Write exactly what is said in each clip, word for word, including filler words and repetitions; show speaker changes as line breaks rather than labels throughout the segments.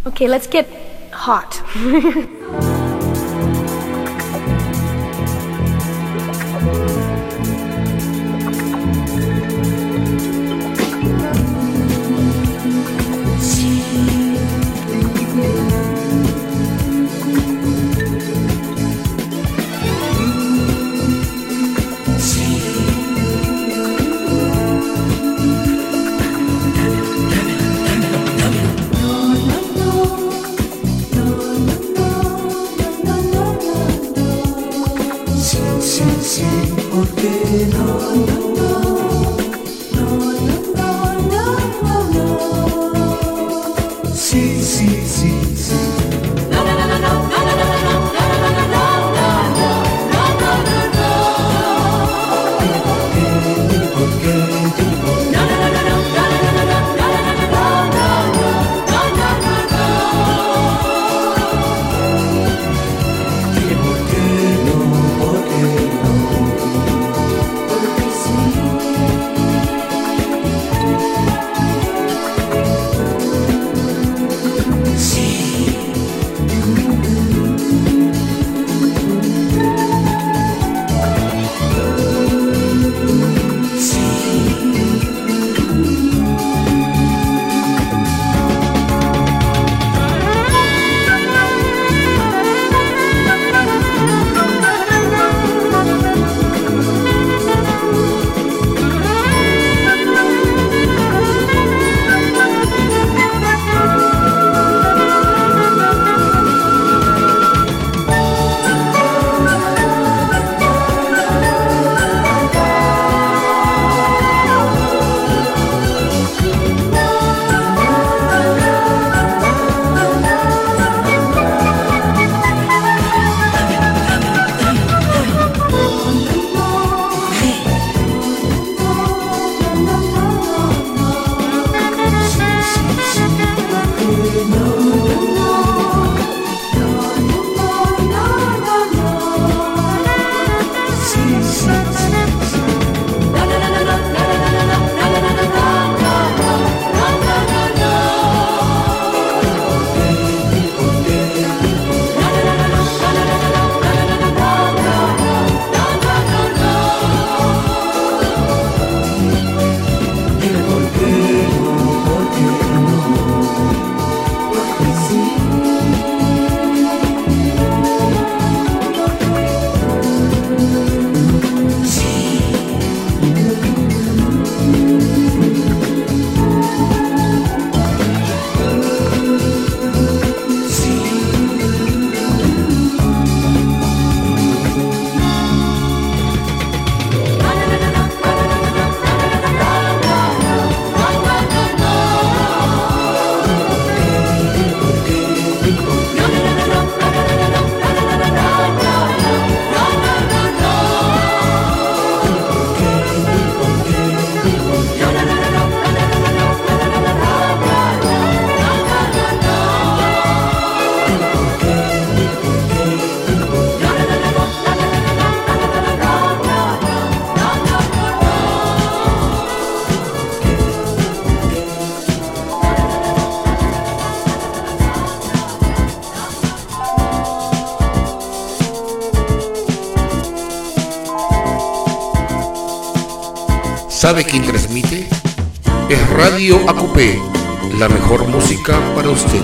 Okay, let's get hot.
¿Sabe quién transmite? Es Radio Acupé, la mejor música para usted.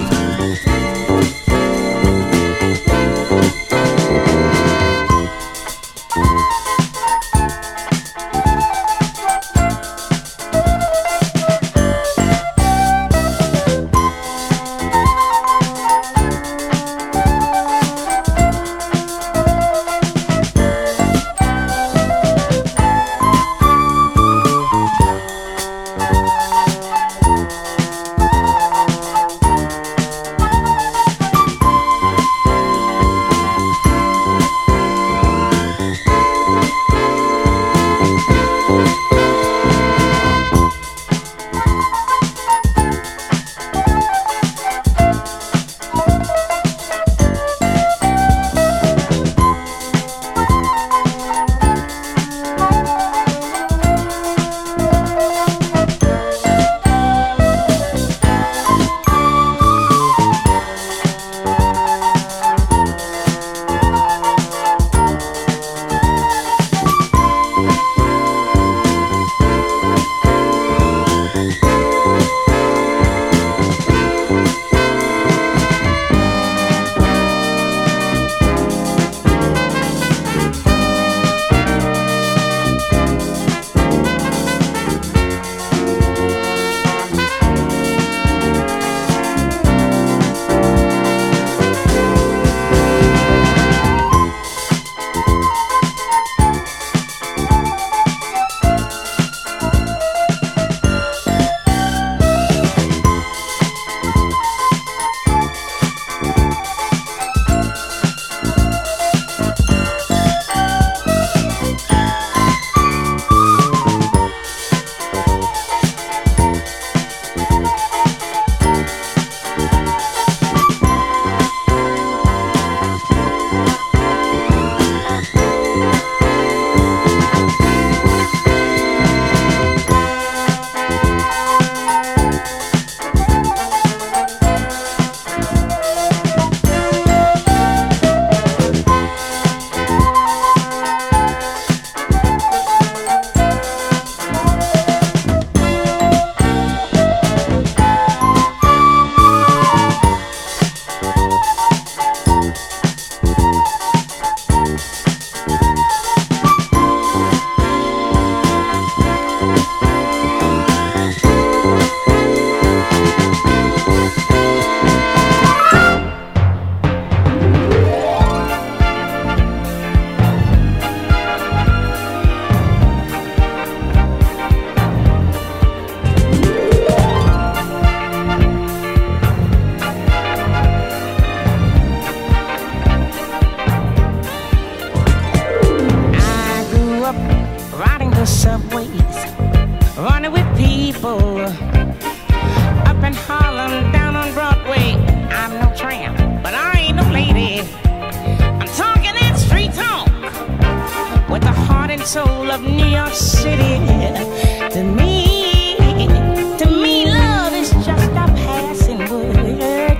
of New York City. To me, to me, love is just a passing word.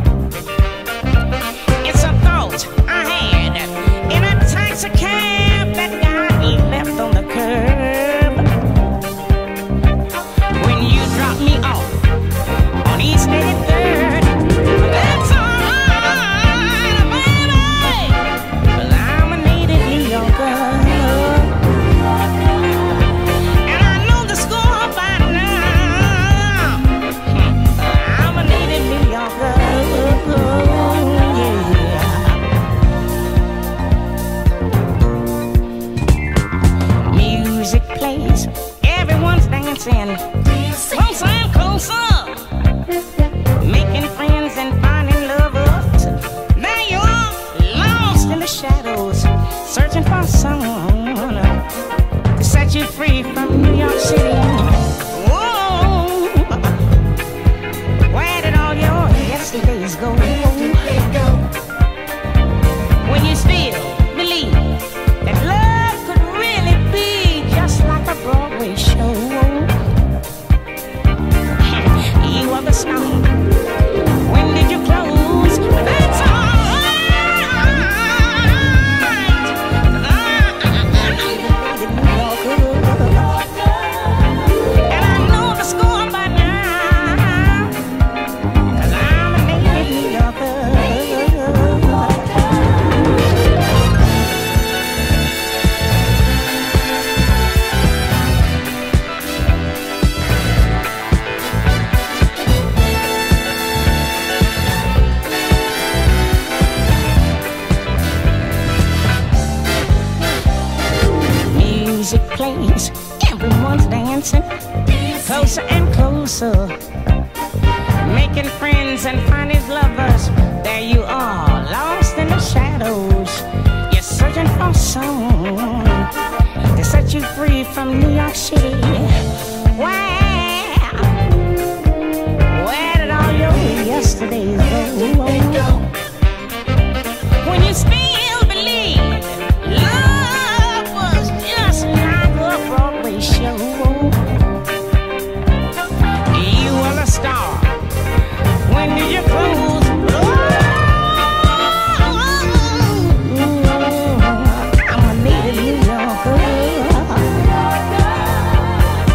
It's a thought I had in a taxi cab that got left on the curb. When you drop me off on East eighty-third, that's alright, baby, 'cause I'm a native New Yorker. And I know the score by now. I'm a native New Yorker, yeah. Music plays, everyone's dancing, closer and closer, making friends and finding lovers. There you are, lost in the shadows, searching for someone to set you free from New York City. Whoa, where did all your yesterdays go? When you still believe that love could really be just like a Broadway show. You are the star. When did you close? That's alright. And I know the score by now, 'cause I'm a native New Yorker. Music plays, everyone's dancing, closer and closer, making friends and finding lovers. There you are, lost in the shadows. You're searching for someone to set you free from New York City. Where, where did all your yesterdays go? When you still believe love was just like a Broadway show. You were a star. When did you close? Oh, I'm a native New Yorker.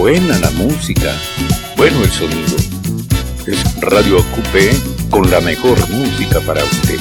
buena la música, bueno el sonido. Es Radio Acupé con la mejor música para usted.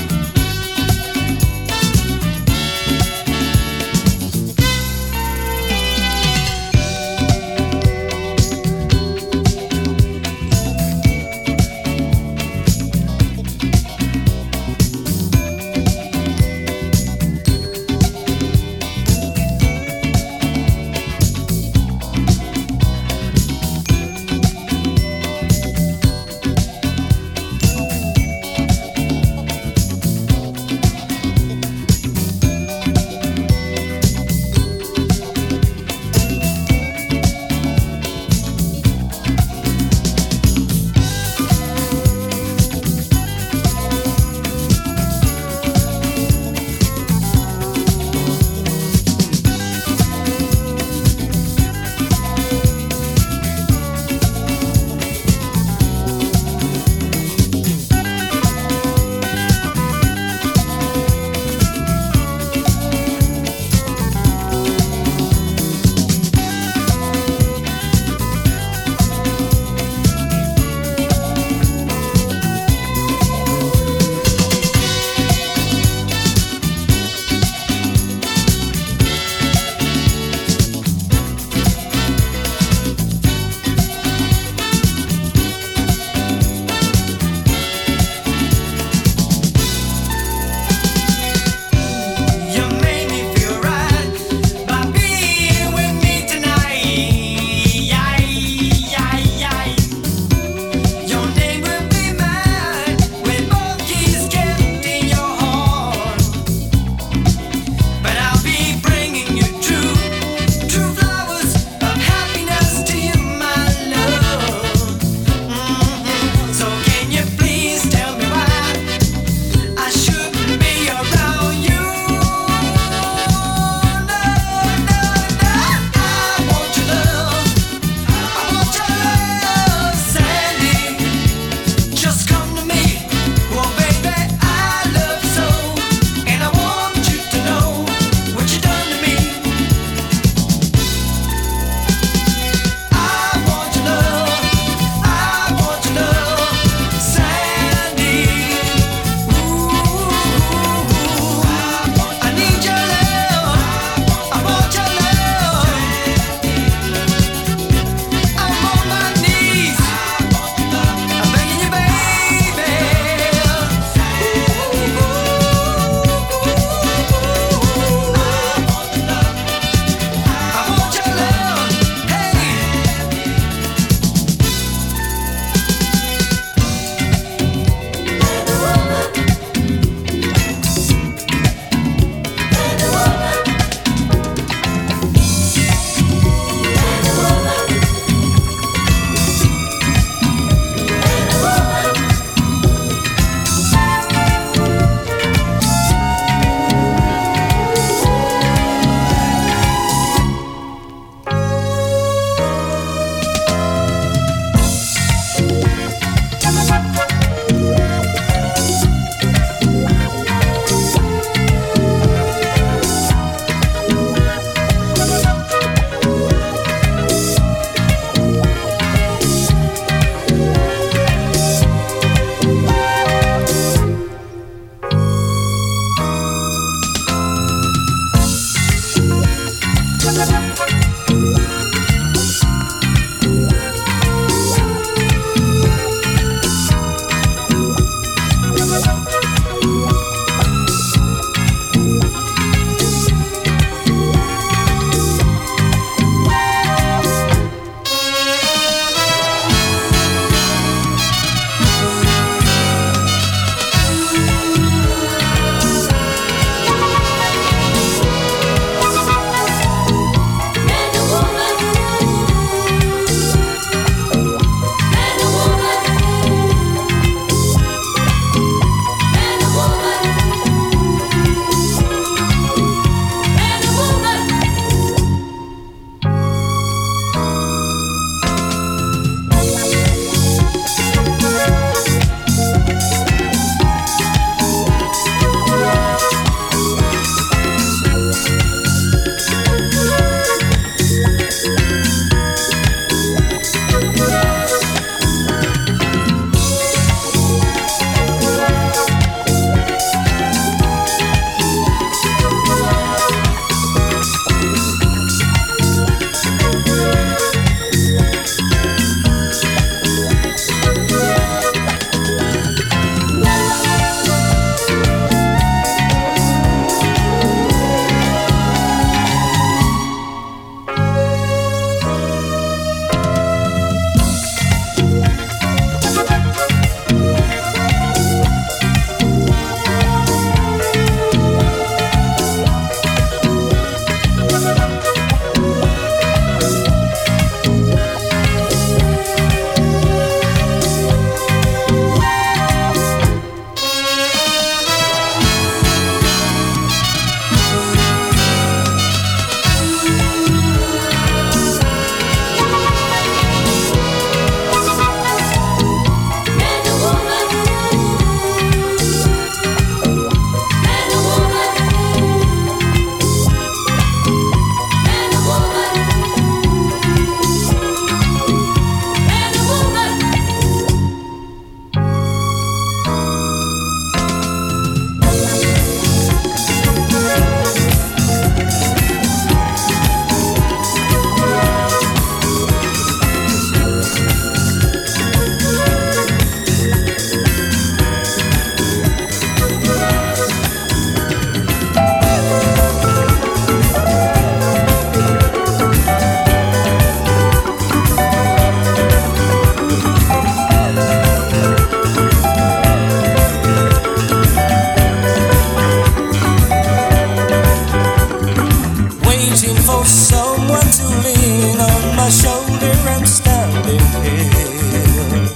one to lean on my shoulder and standing here.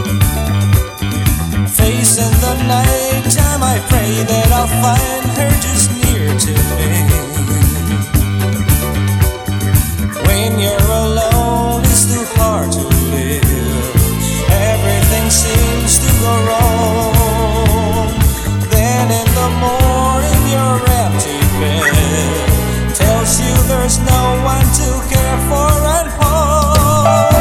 Facing the night time, I pray that I'll find her just near to me. When you're alone, it's too hard to live. Everything seems to go wrong. Then in the morning, your empty bed tells you there's no one to care for at home.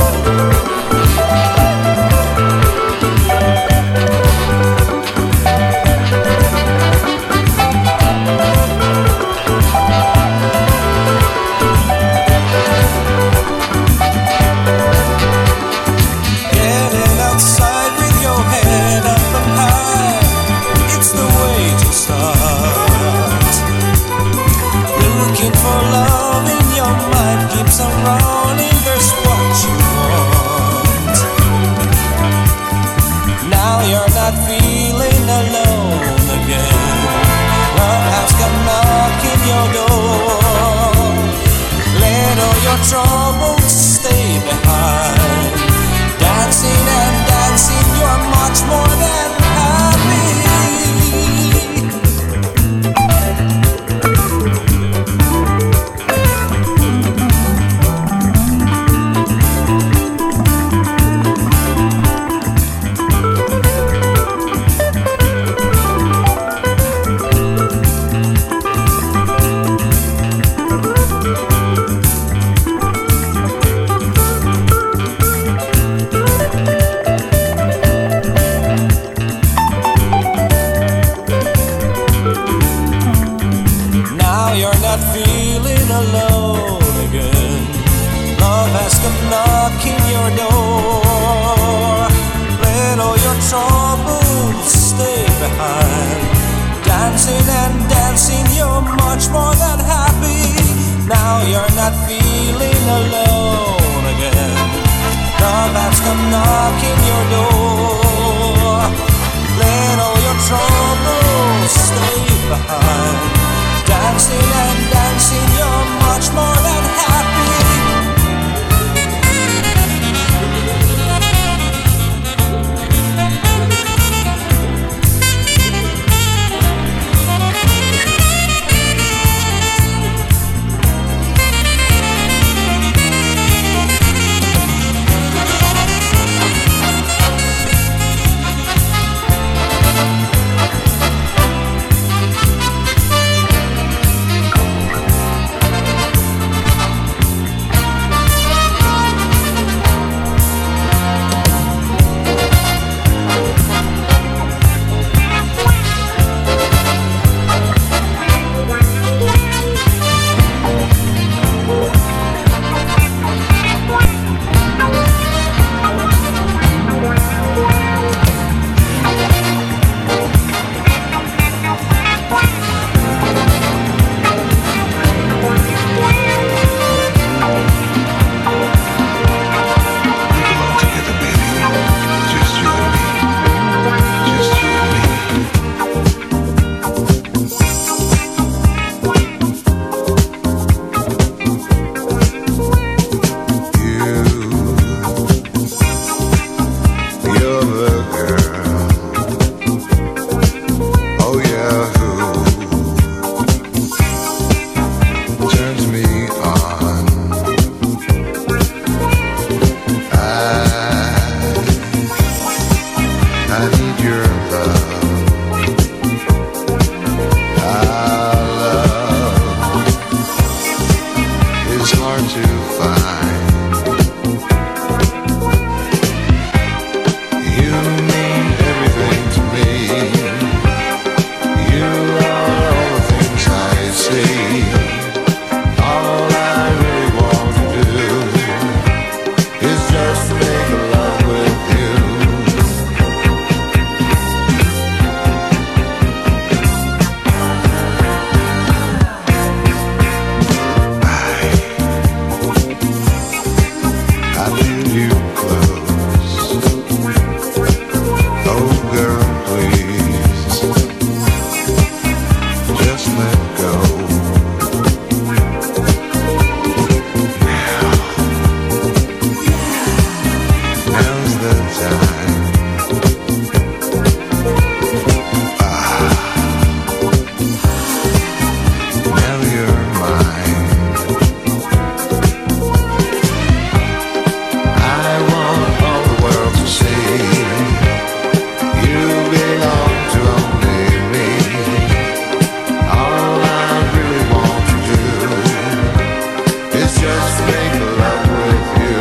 Getting outside with your head up and high, it's the way to start. Looking for love in your mind keeps on running, there's what you want. Now you're not feeling alone again. Love has come knocking your door. Let all your troubles stay behind. Dancing and dancing, you're much more than happy. Now you're not feeling alone again. Love has come knocking your door. Let all your troubles stay behind. Dancing and dancing, you're much more than happy. Now you're not feeling alone again. Love has come knocking your door. Let all your troubles stay behind. Dancing and dancing, you're much more than happy.
just make love with you.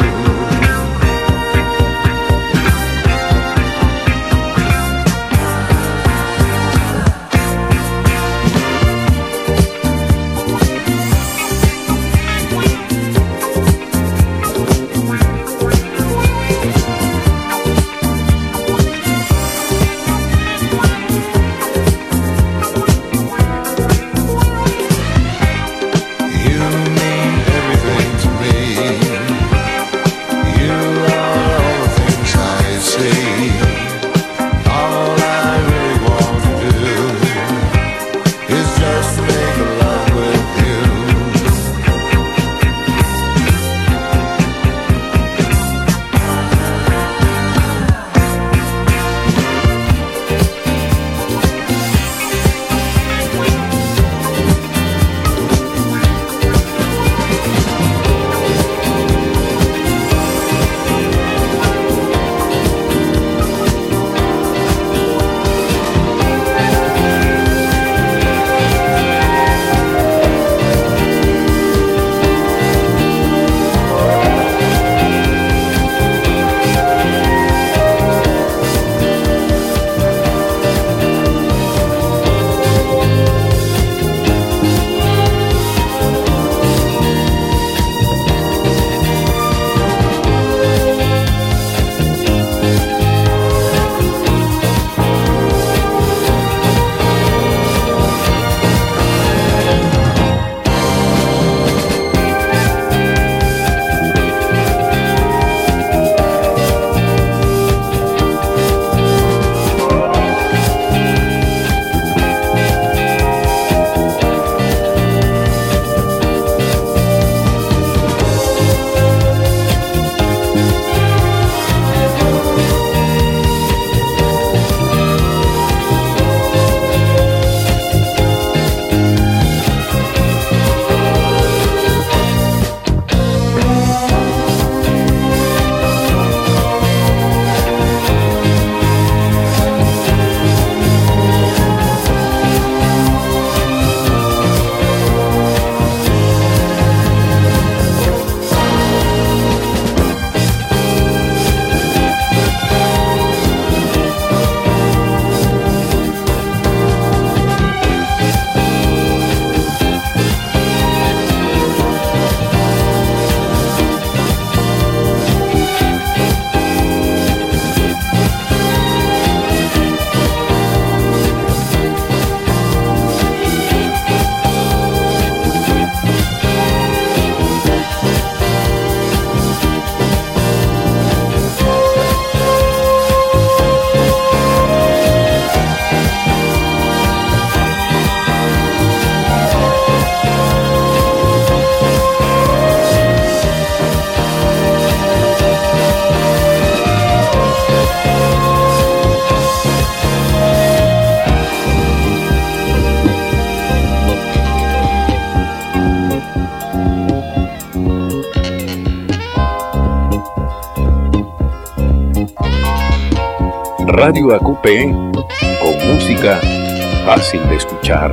Radio A Q P, con música fácil de escuchar.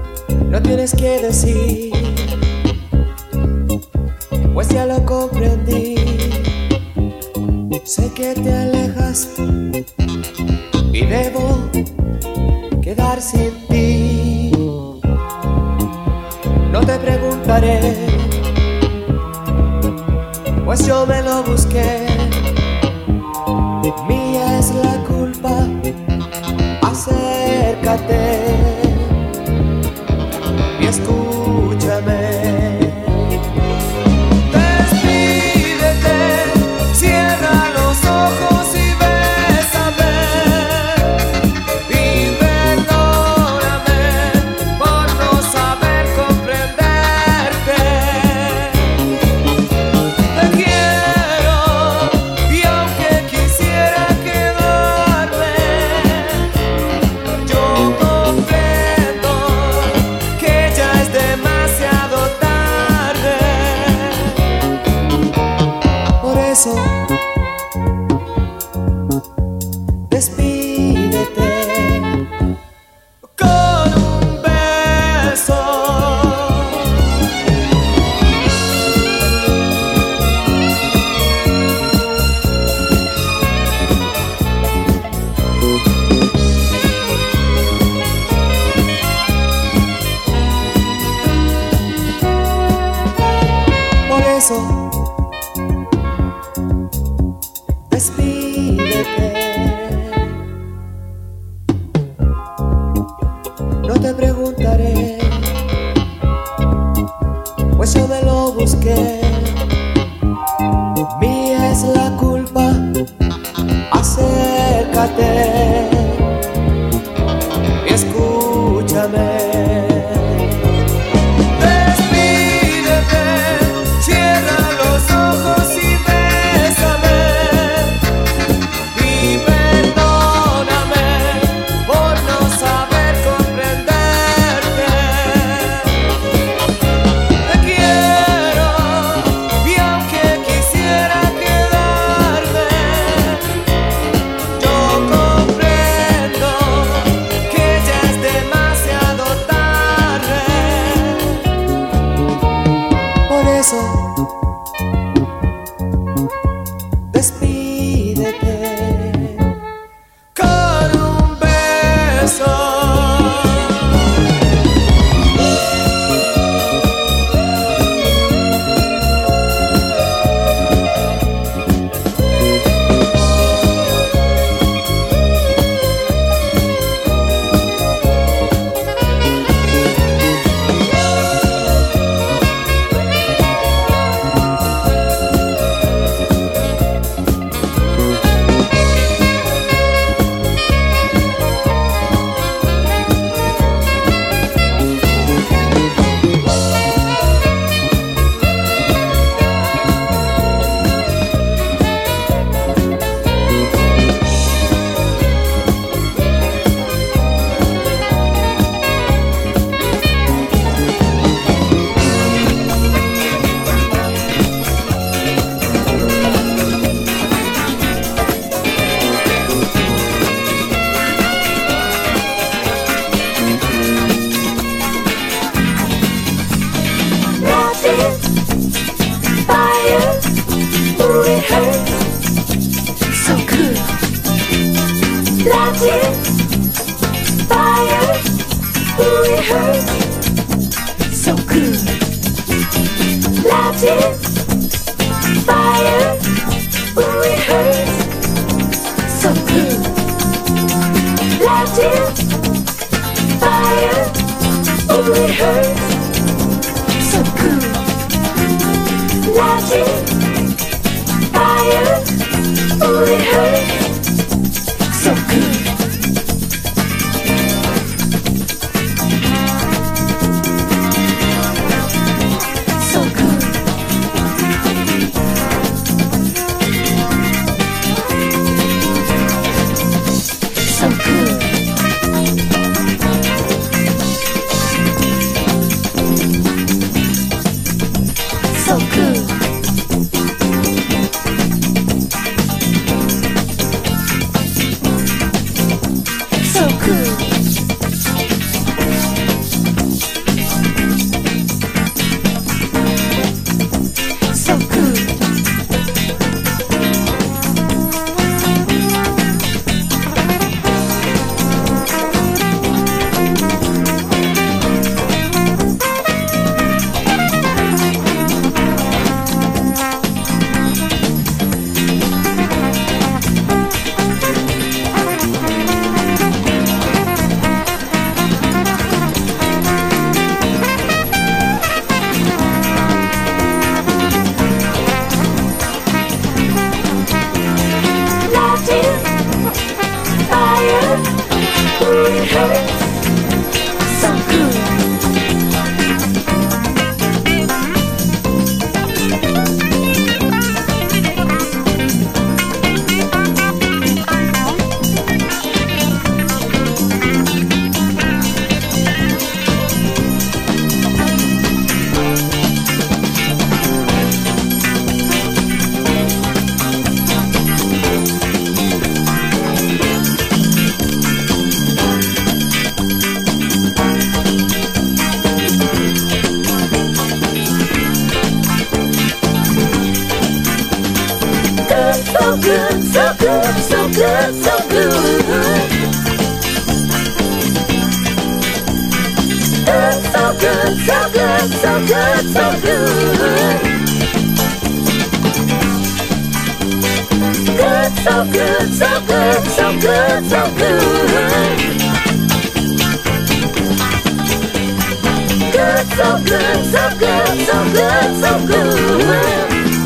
No tienes que decir, pues ya lo comprendí. Sé que te alejas y debo quedar sin ti. No te preguntaré, pues yo me lo busqué. Mía es la culpa, acércate y escúchame. Despídete, cierra los ojos y bésame. Y perdóname por no saber comprenderte. Te quiero despídete. No te preguntaré, pues yo me lo busqué. Mía es la culpa, acércate y escúchame. Despídete, cierra los ojos y bésame. Y perdóname por no saber comprenderte. Te quiero y aunque quisiera quedarme, yo comprendo que ya es demasiado tarde. Por eso, despídete con un beso.
good, so good, so good, so good. so good, so good, so good, so good. Good, so good, so good, so good, so good.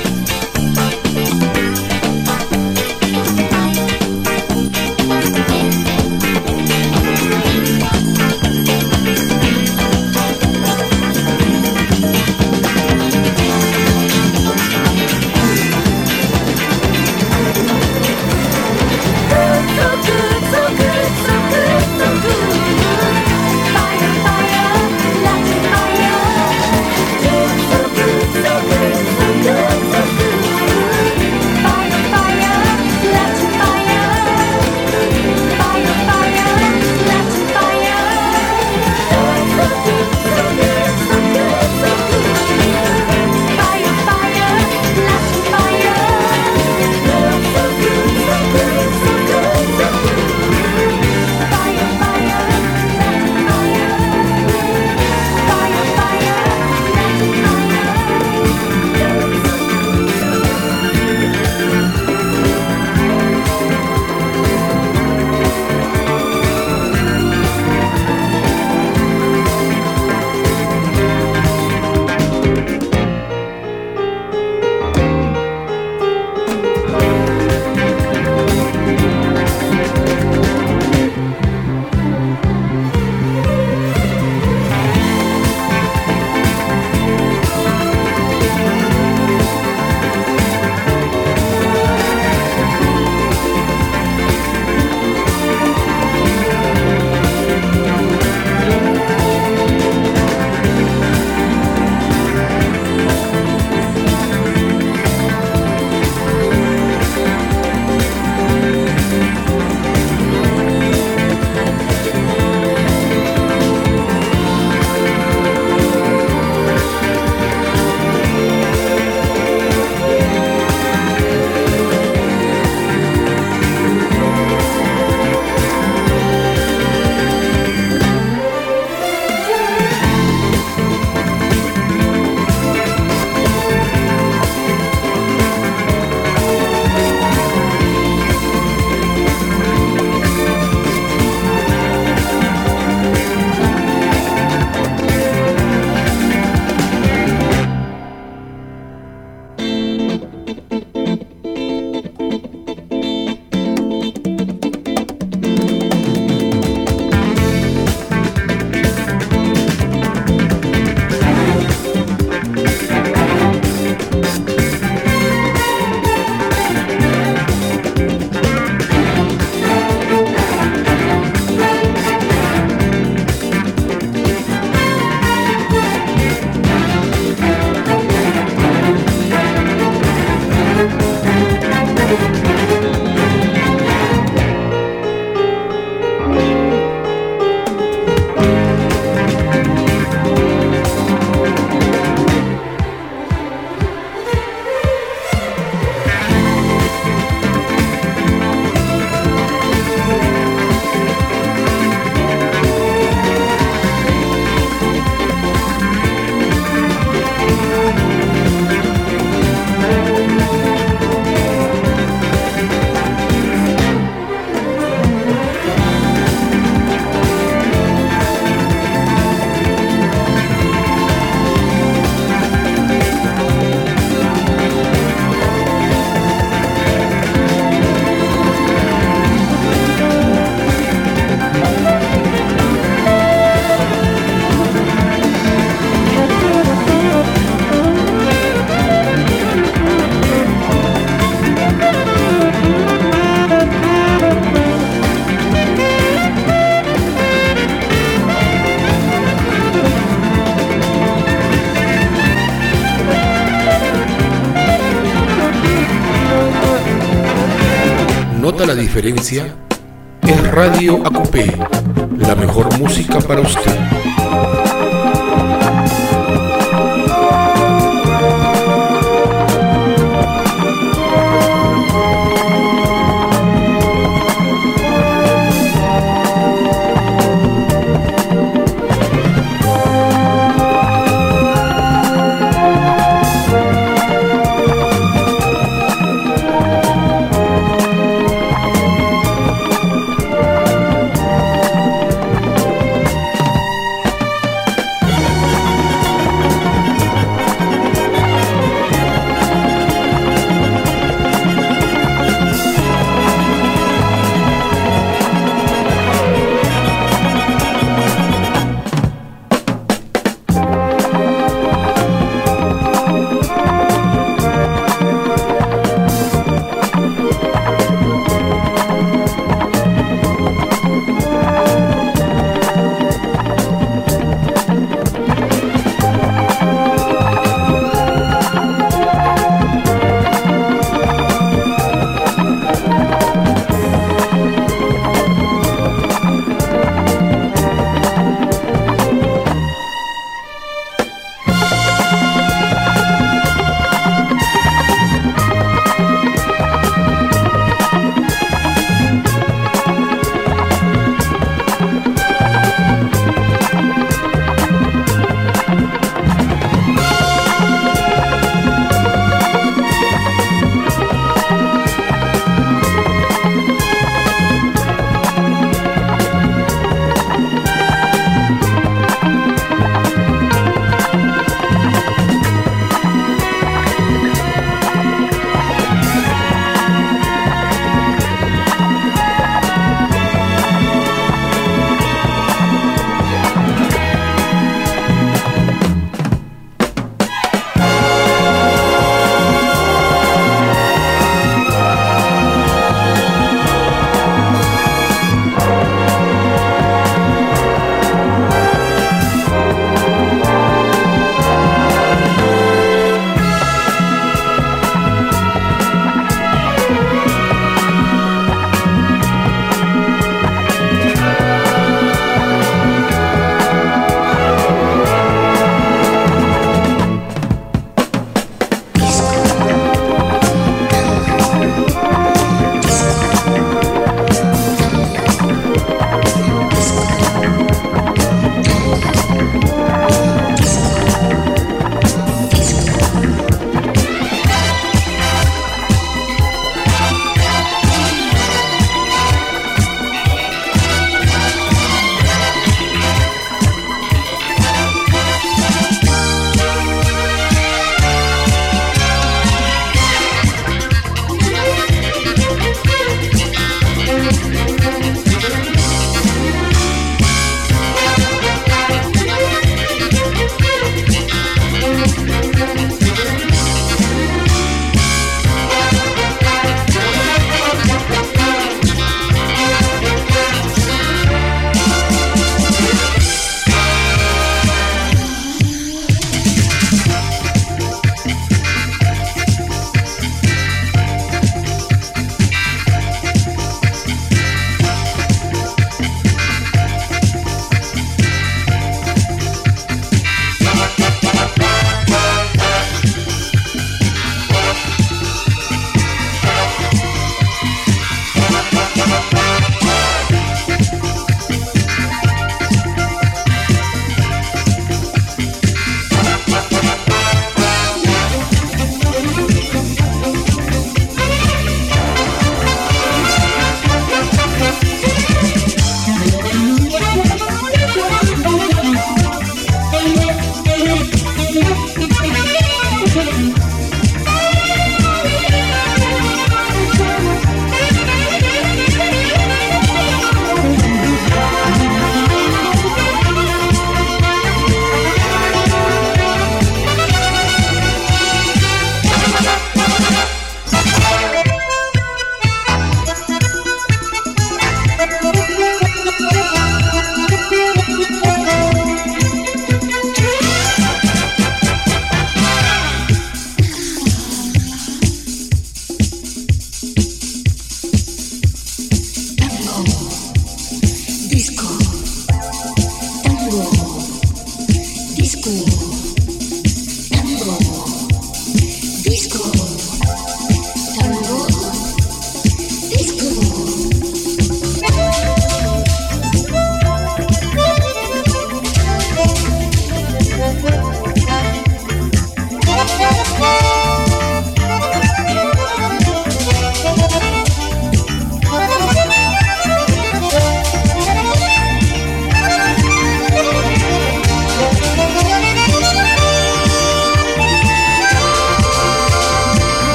¿Nota la diferencia? Es Radio A Q P, la mejor música para usted.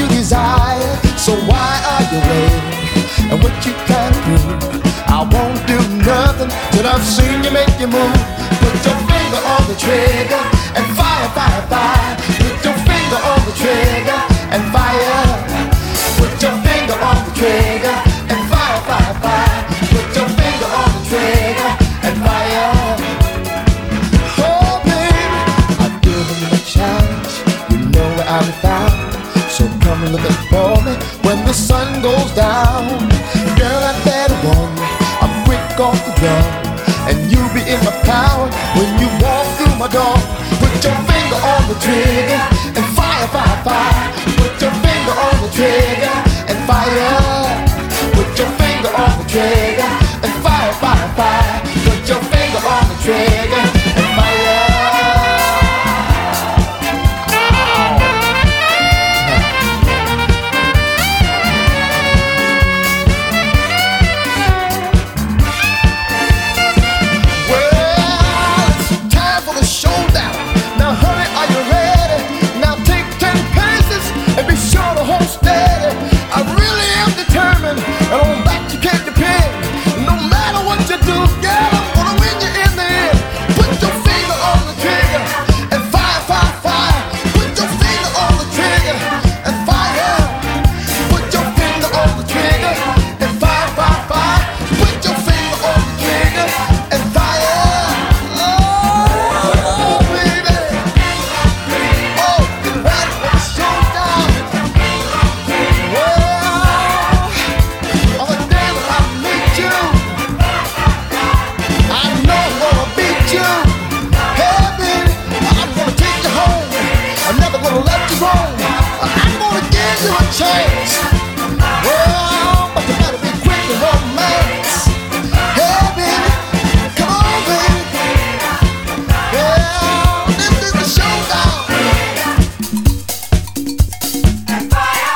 you desire. So why are you waiting? And what you can prove? I won't do nothing till I've seen you make your move. Put your finger on the trigger and fire, fire, fire. Put your finger on the trigger and fire. Put your finger on the trigger and fire, fire, fire. Put your finger on the trigger and fire. Oh baby, I've given you a challenge. You know where I'm found. So come and look up for me when the sun goes down. Girl, I better warn you, I'm quick off the drum, and you'll be in my power when you walk through my door. Put your finger on the trigger and fire, fire, fire. Put your finger on the trigger and fire. Put your finger on the trigger and fire, fire, fire. Put your finger on the trigger and fire. And on that you can't depend. No matter what you do, girl, I'm gonna win you in the end. Put your finger on the trigger and fire, fire, fire. Put your finger on the trigger and fire. Put your finger on the trigger and fire, fire, fire. Put your finger on the trigger and fire. Oh, baby. Oh, get ready for the showdown. Well, I'm gonna give you a chance. Well, but you better be quick to romance. Hey, baby, come on, baby. Yeah, this is the showdown. And fire.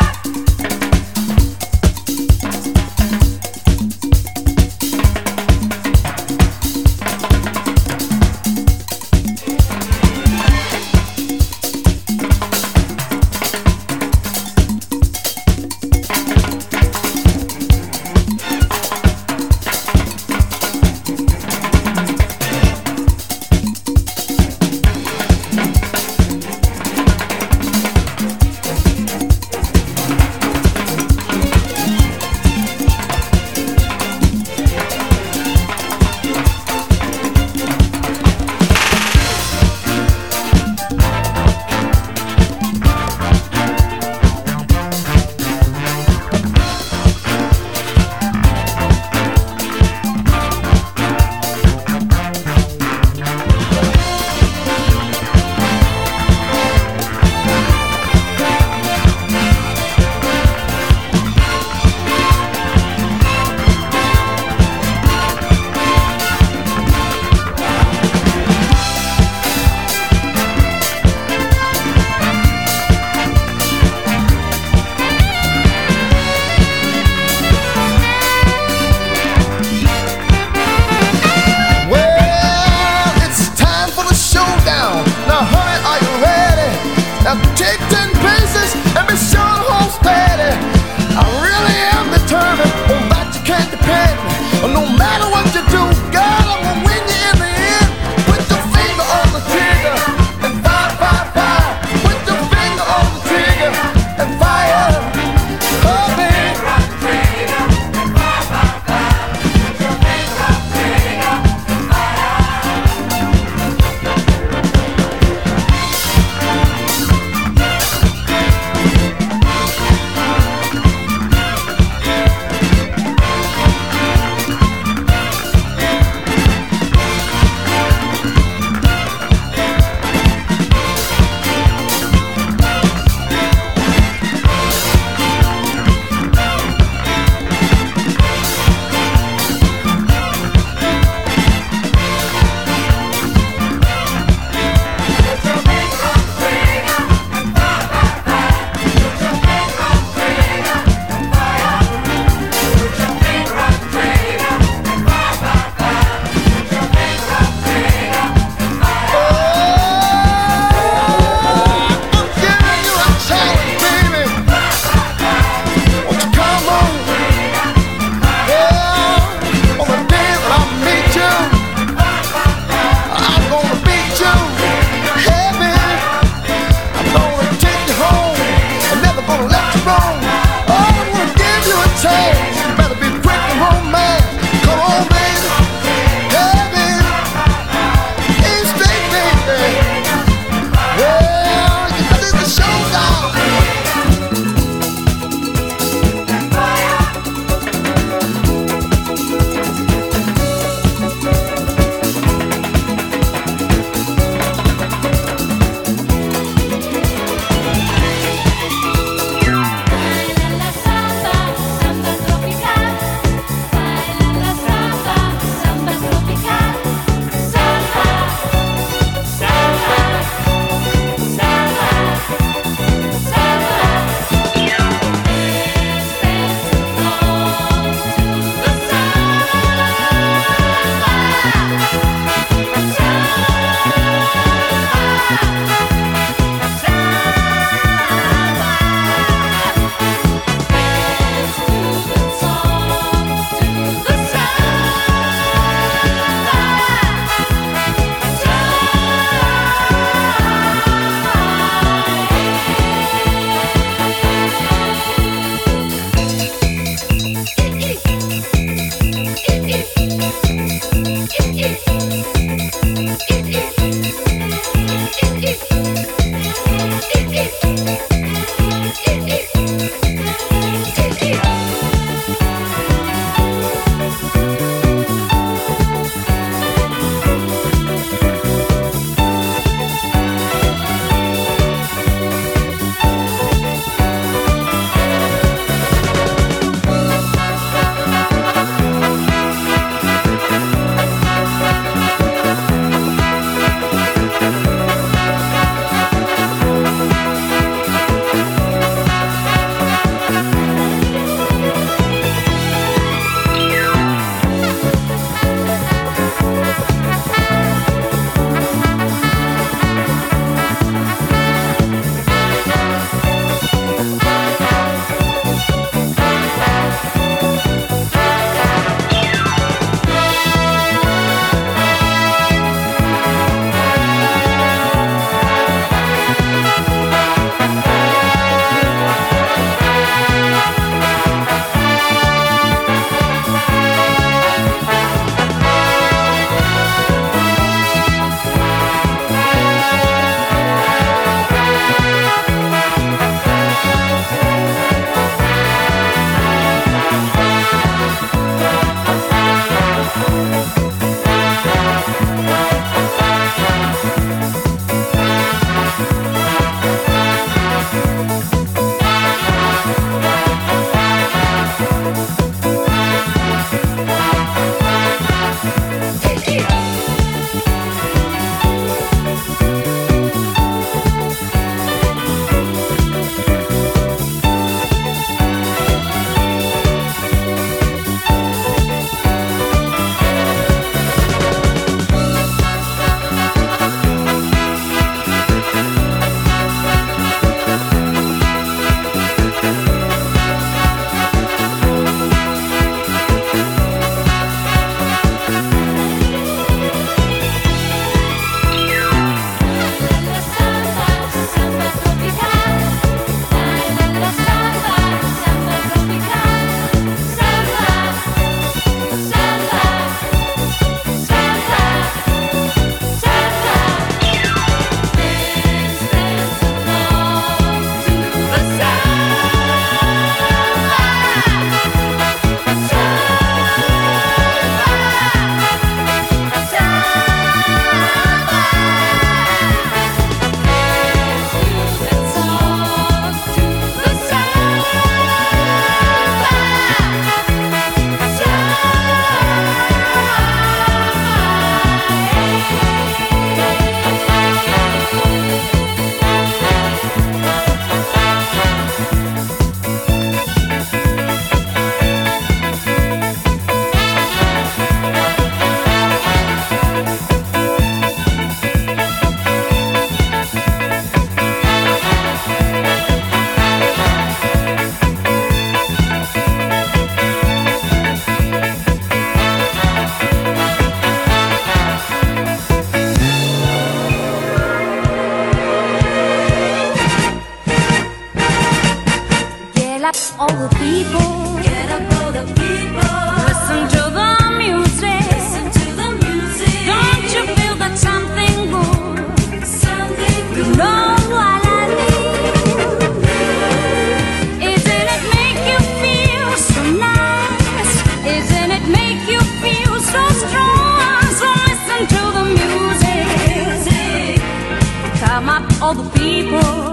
all the people.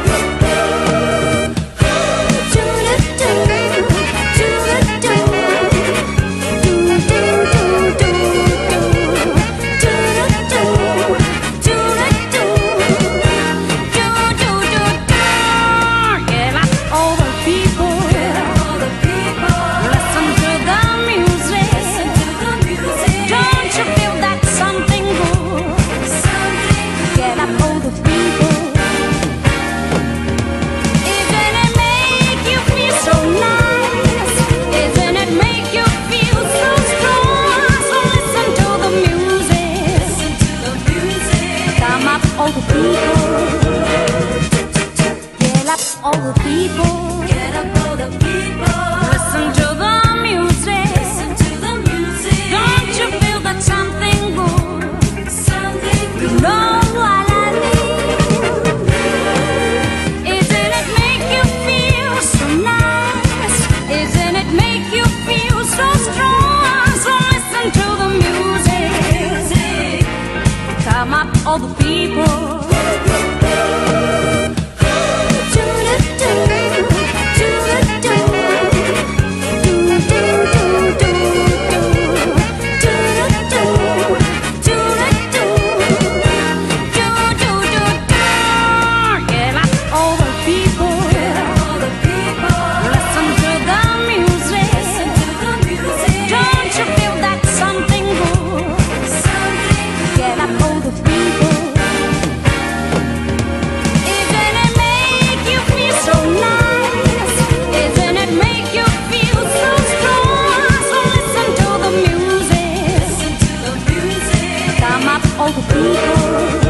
All the people, get up, all the people. Listen to the music, listen to the music. Don't you feel that something good, something good? You know what I mean? Isn't it make you feel so nice? Isn't it make you feel so strong? So listen to the music. Come up, all the people. All the people.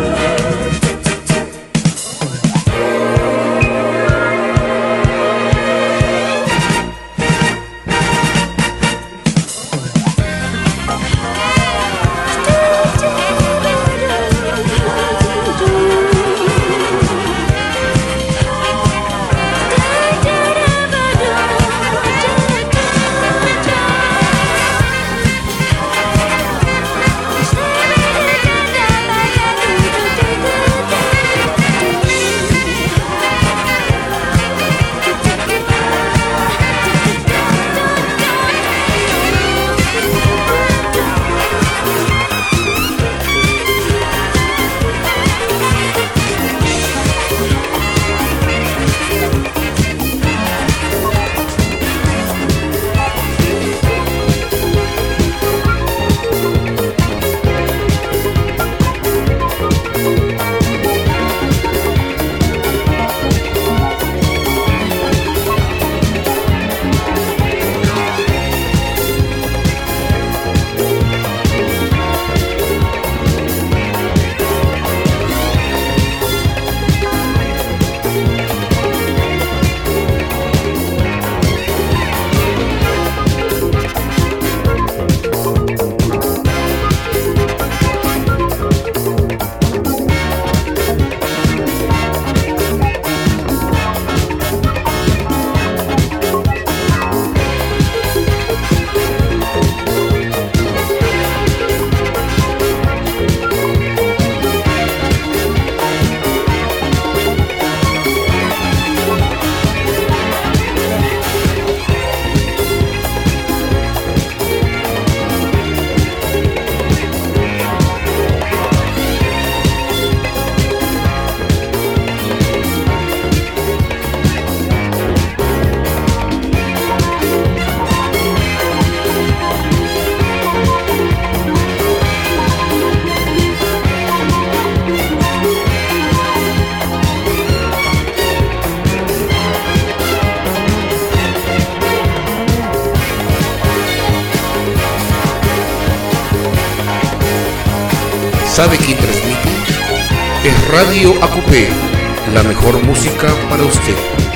¿Sabe quién transmite? Es Radio A Q P, la mejor música para usted.